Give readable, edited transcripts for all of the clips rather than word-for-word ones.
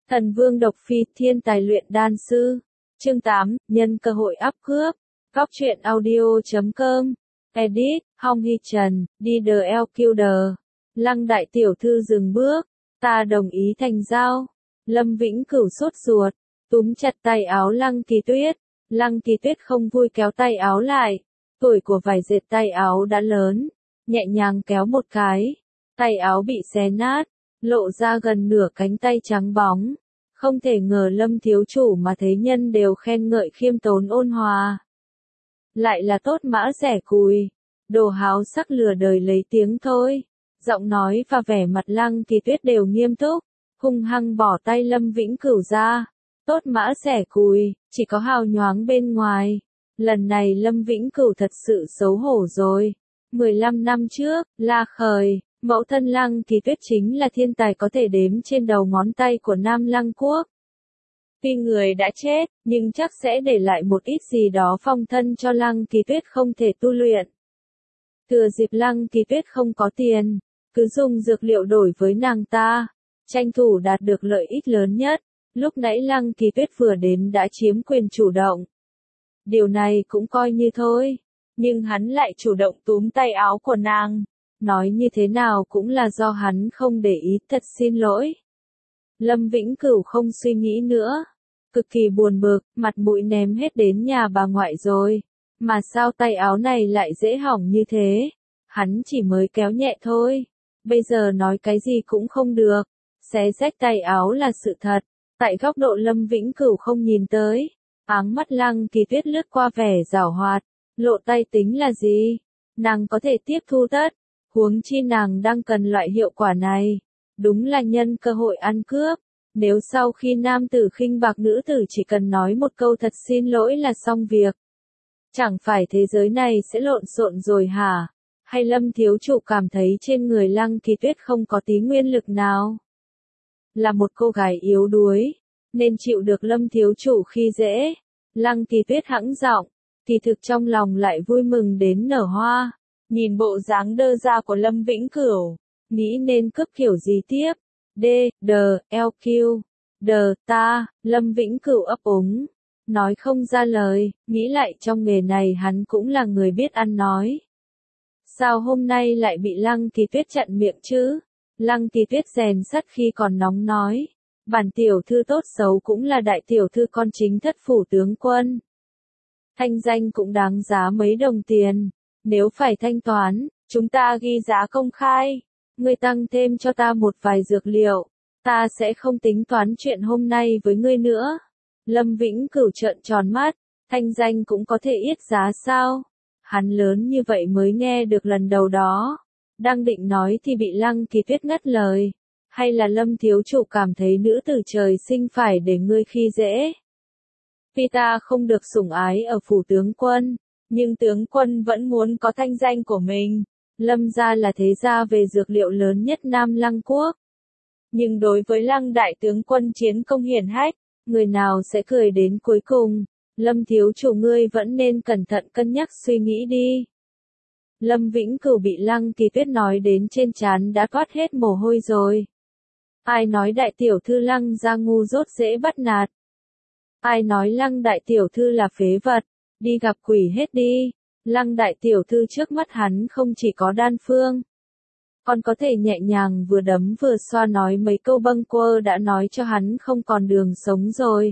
Thần Vương Độc Phi, thiên tài luyện đan sư. Chương 8, nhân cơ hội áp cướp. Góc truyện audio.com. Edit, Hong Hy Trần, đi the LQD. Lăng đại tiểu thư dừng bước. Ta đồng ý thành giao. Lâm Vĩnh Cửu sốt ruột, túm chặt tay áo Lăng Kỳ Tuyết. Lăng Kỳ Tuyết không vui kéo tay áo lại. Tuổi của vải dệt tay áo đã lớn. Nhẹ nhàng kéo một cái. Tay áo bị xé nát. Lộ ra gần nửa cánh tay trắng bóng. Không thể ngờ Lâm thiếu chủ mà thế nhân đều khen ngợi khiêm tốn ôn hòa. Lại là tốt mã rẻ cùi. Đồ háo sắc lừa đời lấy tiếng thôi. Giọng nói và vẻ mặt Lăng Kỳ Tuyết đều nghiêm túc. Hung hăng bỏ tay Lâm Vĩnh Cửu ra. Tốt mã rẻ cùi, chỉ có hào nhoáng bên ngoài. Lần này Lâm Vĩnh Cửu thật sự xấu hổ rồi. 15 năm trước, La Khởi, mẫu thân Lăng Kỳ Tuyết chính là thiên tài có thể đếm trên đầu ngón tay của Nam Lăng Quốc. Tuy người đã chết, nhưng chắc sẽ để lại một ít gì đó phong thân cho Lăng Kỳ Tuyết không thể tu luyện. Thừa dịp Lăng Kỳ Tuyết không có tiền, cứ dùng dược liệu đổi với nàng ta, tranh thủ đạt được lợi ích lớn nhất. Lúc nãy Lăng Kỳ Tuyết vừa đến đã chiếm quyền chủ động. Điều này cũng coi như thôi, nhưng hắn lại chủ động túm tay áo của nàng. Nói như thế nào cũng là do hắn không để ý, thật xin lỗi. Lâm Vĩnh Cửu không suy nghĩ nữa. Cực kỳ buồn bực, mặt mũi ném hết đến nhà bà ngoại rồi. Mà sao tay áo này lại dễ hỏng như thế? Hắn chỉ mới kéo nhẹ thôi. Bây giờ nói cái gì cũng không được. Xé rách tay áo là sự thật. Tại góc độ Lâm Vĩnh Cửu không nhìn tới. Áng mắt Lăng Kỳ Tuyết lướt qua vẻ giảo hoạt. Lộ tay tính là gì? Nàng có thể tiếp thu tất. Huống chi nàng đang cần loại hiệu quả này. Đúng là nhân cơ hội ăn cướp. Nếu sau khi nam tử khinh bạc nữ tử chỉ cần nói một câu thật xin lỗi là xong việc. Chẳng phải thế giới này sẽ lộn xộn rồi hả? Hay Lâm thiếu chủ cảm thấy trên người Lăng Kỳ Tuyết không có tí nguyên lực nào? Là một cô gái yếu đuối, nên chịu được Lâm thiếu chủ khi dễ. Lăng Kỳ Tuyết hãng giọng, kỳ thực trong lòng lại vui mừng đến nở hoa. Nhìn bộ dáng đơ ra của Lâm Vĩnh Cửu, nghĩ nên cướp kiểu gì tiếp. D, D, LQ, D, ta, Lâm Vĩnh Cửu ấp úng. Nói không ra lời, nghĩ lại trong nghề này hắn cũng là người biết ăn nói. Sao hôm nay lại bị Lăng Kỳ Tuyết chặn miệng chứ? Lăng Kỳ Tuyết rèn sắt khi còn nóng nói. Bản tiểu thư tốt xấu cũng là đại tiểu thư con chính thất phủ tướng quân. Thanh danh cũng đáng giá mấy đồng tiền. Nếu phải thanh toán, chúng ta ghi giá công khai. Ngươi tăng thêm cho ta một vài dược liệu. Ta sẽ không tính toán chuyện hôm nay với ngươi nữa. Lâm Vĩnh Cửu trợn tròn mắt. Thanh danh cũng có thể yết giá sao? Hắn lớn như vậy mới nghe được lần đầu đó. Đang định nói thì bị Lăng Kỳ Tuyết ngắt lời. Hay là Lâm thiếu chủ cảm thấy nữ tử trời sinh phải để ngươi khi dễ? Vì ta không được sủng ái ở phủ tướng quân. Nhưng tướng quân vẫn muốn có thanh danh của mình. Lâm gia là thế gia về dược liệu lớn nhất Nam Lăng Quốc. Nhưng đối với Lăng đại tướng quân chiến công hiển hách, người nào sẽ cười đến cuối cùng? Lâm thiếu chủ ngươi vẫn nên cẩn thận cân nhắc suy nghĩ đi. Lâm Vĩnh Cửu bị Lăng Kỳ Tuyết nói đến trên trán đã toát hết mồ hôi rồi. Ai nói đại tiểu thư Lăng gia ngu dốt dễ bắt nạt? Ai nói Lăng đại tiểu thư là phế vật? Đi gặp quỷ hết đi. Lăng đại tiểu thư trước mắt hắn không chỉ có đan phương. Còn có thể nhẹ nhàng vừa đấm vừa xoa nói mấy câu bâng quơ đã nói cho hắn không còn đường sống rồi.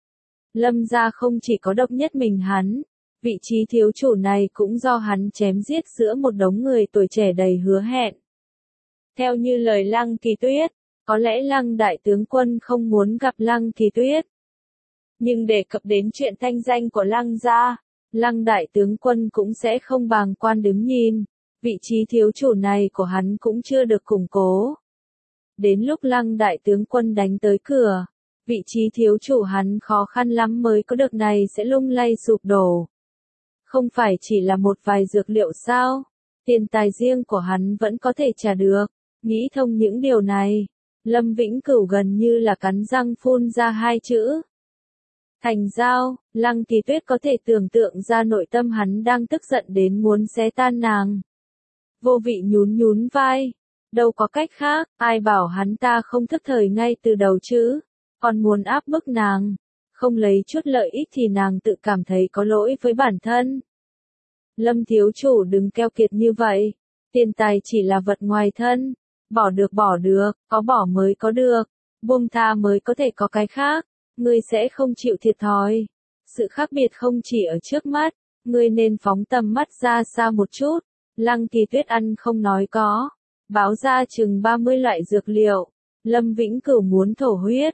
Lâm gia không chỉ có độc nhất mình hắn. Vị trí thiếu chủ này cũng do hắn chém giết giữa một đống người tuổi trẻ đầy hứa hẹn. Theo như lời Lăng Kỳ Tuyết, có lẽ Lăng đại tướng quân không muốn gặp Lăng Kỳ Tuyết. Nhưng đề cập đến chuyện thanh danh của Lăng gia, Lăng đại tướng quân cũng sẽ không bàng quan đứng nhìn. Vị trí thiếu chủ này của hắn cũng chưa được củng cố. Đến lúc Lăng đại tướng quân đánh tới cửa, vị trí thiếu chủ hắn khó khăn lắm mới có được này sẽ lung lay sụp đổ. Không phải chỉ là một vài dược liệu sao? Tiền tài riêng của hắn vẫn có thể trả được. Nghĩ thông những điều này, Lâm Vĩnh Cửu gần như là cắn răng phun ra hai chữ. Thành giao. Lăng Kỳ Tuyết có thể tưởng tượng ra nội tâm hắn đang tức giận đến muốn xé tan nàng. Vô vị nhún nhún vai. Đâu có cách khác, ai bảo hắn ta không thức thời ngay từ đầu chứ. còn muốn áp bức nàng. Không lấy chút lợi ích thì nàng tự cảm thấy có lỗi với bản thân. Lâm thiếu chủ đừng keo kiệt như vậy. Tiền tài chỉ là vật ngoài thân. Bỏ được, có bỏ mới có được. Buông tha mới có thể có cái khác. Ngươi sẽ không chịu thiệt thòi. Sự khác biệt không chỉ ở trước mắt. Ngươi nên phóng tầm mắt ra xa một chút. Lăng Kỳ Tuyết ăn không nói có. Báo ra chừng 30 loại dược liệu. Lâm Vĩnh Cửu muốn thổ huyết.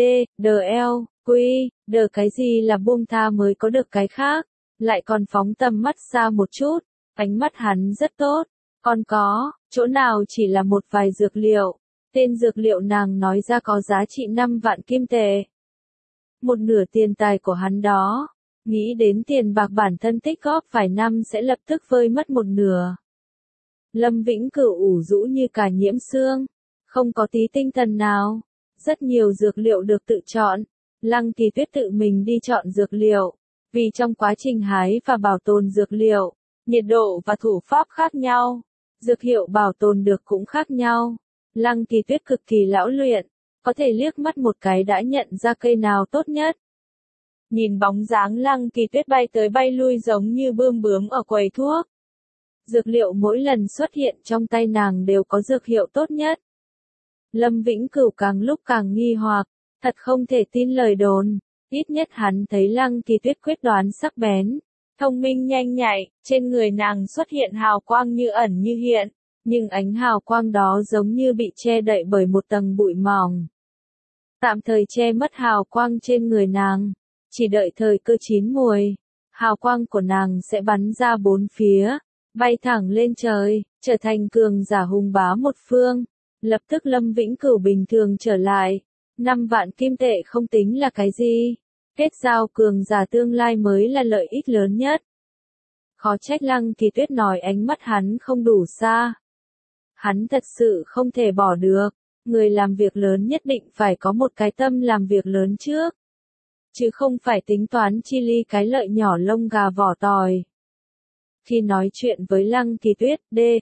Cái gì là buông tha mới có được cái khác. Lại còn phóng tầm mắt xa một chút. Ánh mắt hắn rất tốt. Còn có, chỗ nào chỉ là một vài dược liệu. Tên dược liệu nàng nói ra có giá trị 5 vạn kim tệ. Một nửa tiền tài của hắn đó. Nghĩ đến tiền bạc bản thân tích góp vài năm sẽ lập tức vơi mất một nửa. Lâm Vĩnh Cửu ủ rũ như cả nhiễm xương. Không có tí tinh thần nào. Rất nhiều dược liệu được tự chọn. Lăng Kỳ Tuyết tự mình đi chọn dược liệu. Vì trong quá trình hái và bảo tồn dược liệu, nhiệt độ và thủ pháp khác nhau. Dược hiệu bảo tồn được cũng khác nhau. Lăng Kỳ Tuyết cực kỳ lão luyện. Có thể liếc mắt một cái đã nhận ra cây nào tốt nhất. Nhìn bóng dáng Lăng Kỳ Tuyết bay tới bay lui giống như bươm bướm ở quầy thuốc. Dược liệu mỗi lần xuất hiện trong tay nàng đều có dược hiệu tốt nhất. Lâm Vĩnh Cửu càng lúc càng nghi hoặc, thật không thể tin lời đồn. Ít nhất hắn thấy Lăng Kỳ Tuyết quyết đoán sắc bén, thông minh nhanh nhạy, trên người nàng xuất hiện hào quang như ẩn như hiện, nhưng ánh hào quang đó giống như bị che đậy bởi một tầng bụi mỏng. Tạm thời che mất hào quang trên người nàng, chỉ đợi thời cơ chín muồi, hào quang của nàng sẽ bắn ra bốn phía, bay thẳng lên trời, trở thành cường giả hùng bá một phương. Lập tức Lâm Vĩnh Cửu bình thường trở lại. 5 vạn kim tệ không tính là cái gì. Kết giao cường giả tương lai mới là lợi ích lớn nhất. Khó trách Lăng Kỳ Tuyết nói ánh mắt hắn không đủ xa. Hắn thật sự không thể bỏ được. Người làm việc lớn nhất định phải có một cái tâm làm việc lớn trước. Chứ không phải tính toán chi ly cái lợi nhỏ lông gà vỏ tỏi. Khi nói chuyện với Lăng Kỳ Tuyết,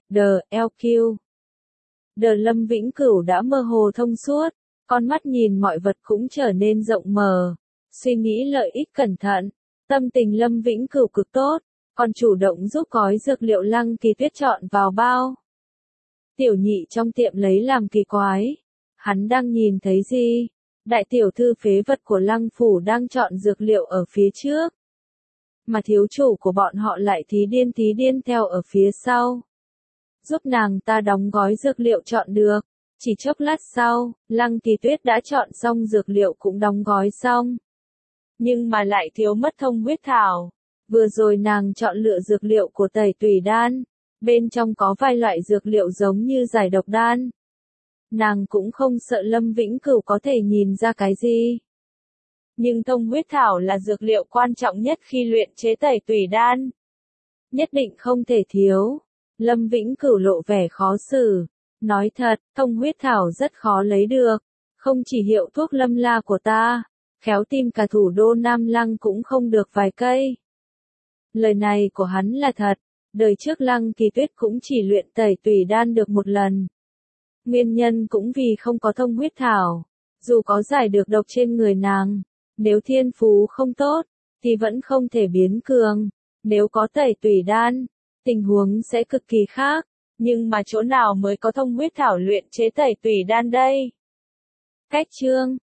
LQ. Lâm Vĩnh Cửu đã mơ hồ thông suốt, con mắt nhìn mọi vật cũng trở nên rộng mở, suy nghĩ lợi ích cẩn thận, tâm tình Lâm Vĩnh Cửu cực tốt, còn chủ động giúp gói dược liệu Lăng Kỳ Tuyết chọn vào bao. Tiểu nhị trong tiệm lấy làm kỳ quái, hắn đang nhìn thấy gì? Đại tiểu thư phế vật của Lăng phủ đang chọn dược liệu ở phía trước, mà thiếu chủ của bọn họ lại tí điên theo ở phía sau. Giúp nàng ta đóng gói dược liệu chọn được. Chỉ chốc lát sau, Lăng Kỳ Tuyết đã chọn xong dược liệu cũng đóng gói xong. Nhưng mà lại thiếu mất thông huyết thảo. Vừa rồi nàng chọn lựa dược liệu của tẩy tùy đan. Bên trong có vài loại dược liệu giống như giải độc đan. Nàng cũng không sợ Lâm Vĩnh Cửu có thể nhìn ra cái gì. Nhưng thông huyết thảo là dược liệu quan trọng nhất khi luyện chế tẩy tùy đan. Nhất định không thể thiếu. Lâm Vĩnh Cửu lộ vẻ khó xử. Nói thật, thông huyết thảo rất khó lấy được. Không chỉ hiệu thuốc lâm la của ta, khéo tìm cả thủ đô Nam Lăng cũng không được vài cây. Lời này của hắn là thật. Đời trước Lăng Kỳ Tuyết cũng chỉ luyện tẩy tùy đan được một lần. Nguyên nhân cũng vì không có thông huyết thảo. Dù có giải được độc trên người nàng, nếu thiên phú không tốt, thì vẫn không thể biến cường. Nếu có tẩy tùy đan, tình huống sẽ cực kỳ khác. Nhưng mà chỗ nào mới có thông huyết thảo luyện chế tẩy tùy đan đây? Cách chương